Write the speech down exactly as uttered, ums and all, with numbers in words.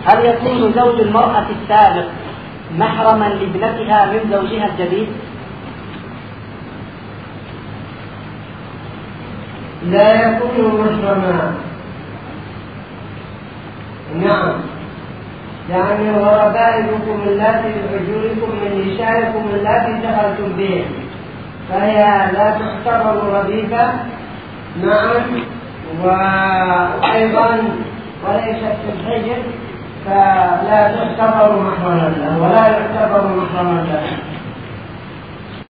هل يكون زوج المرأة السابق محرما لابنتها من زوجها الجديد؟ لا يكون محرما. نعم، يعني وربائبكم اللاتي في حجوركم من نسائكم اللاتي دخلتم بهن، فهي لا تعتبر ربيبة. نعم، وأيضا وليست في الحجر، فلا تعتبر محرما له ولا يعتبر محرما له.